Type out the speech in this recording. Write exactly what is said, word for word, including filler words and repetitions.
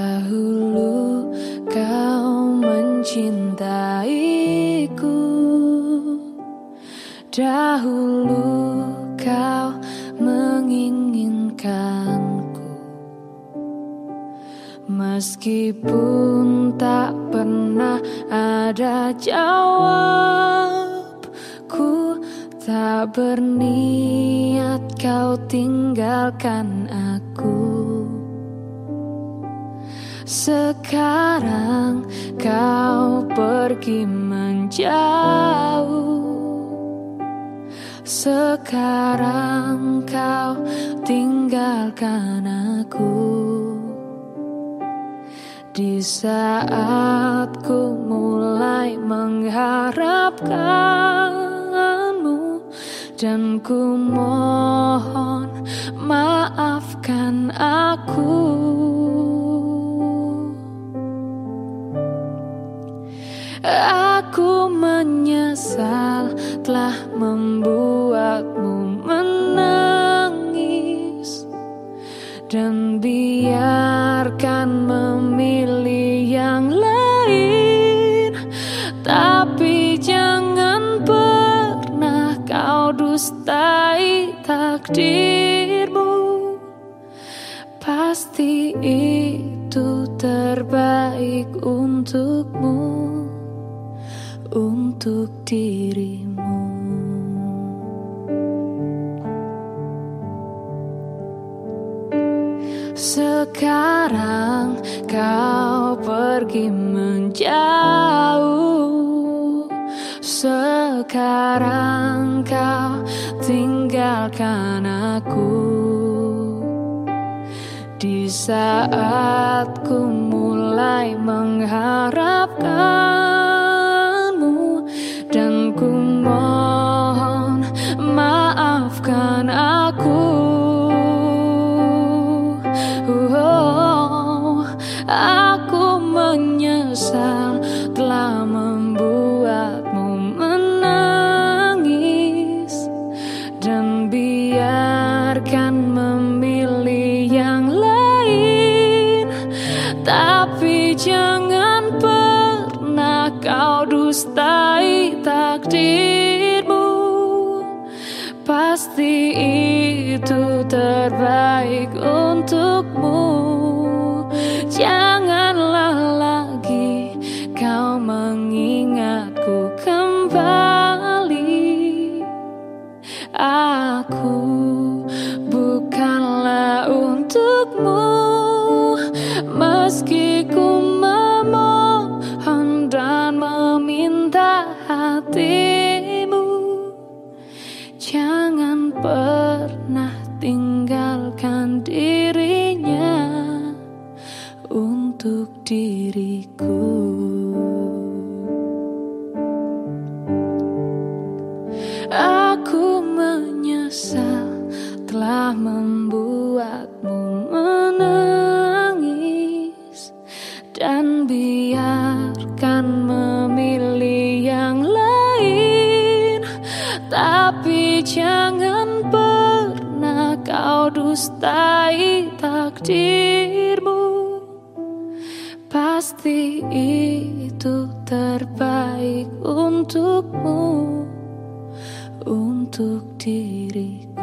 Dahulu kau mencintaiku, dahulu kau menginginkanku, meskipun tak pernah ada jawab. Ku tak berniat kau tinggalkan aku. Sekarang kau pergi menjauh, sekarang kau tinggalkan aku. Di saat ku mulai mengharapkanmu, dan ku mohon maafkan aku. Aku menyesal telah membuatmu menangis, dan biarkan memilih yang lain. Tapi jangan pernah kau dustai takdirmu. Pasti itu terbaik untukmu, untuk dirimu. Sekarang kau pergi menjauh, sekarang kau tinggalkan aku. Di saat ku mulai mengharapkanmu, dan ku mohon maafkan aku. Oh, aku menyesal telah membuatmu menangis, dan biarkan memilih yang lain. Tapi jangan pernah kau dustai takdirmu. Pasti itu terbaik untukmu. Janganlah lagi kau mengingatku kembali. Aku bukanlah untukmu, meski ku memohon dan meminta hatimu. Jangan pernah tinggalkan dirinya untuk diriku. Aku menyesal telah membuatmu menangis, dan biarkan memilih yang lain. Tapi jangan pernah kau dustai takdirmu. Pasti itu terbaik untukmu, untuk diriku.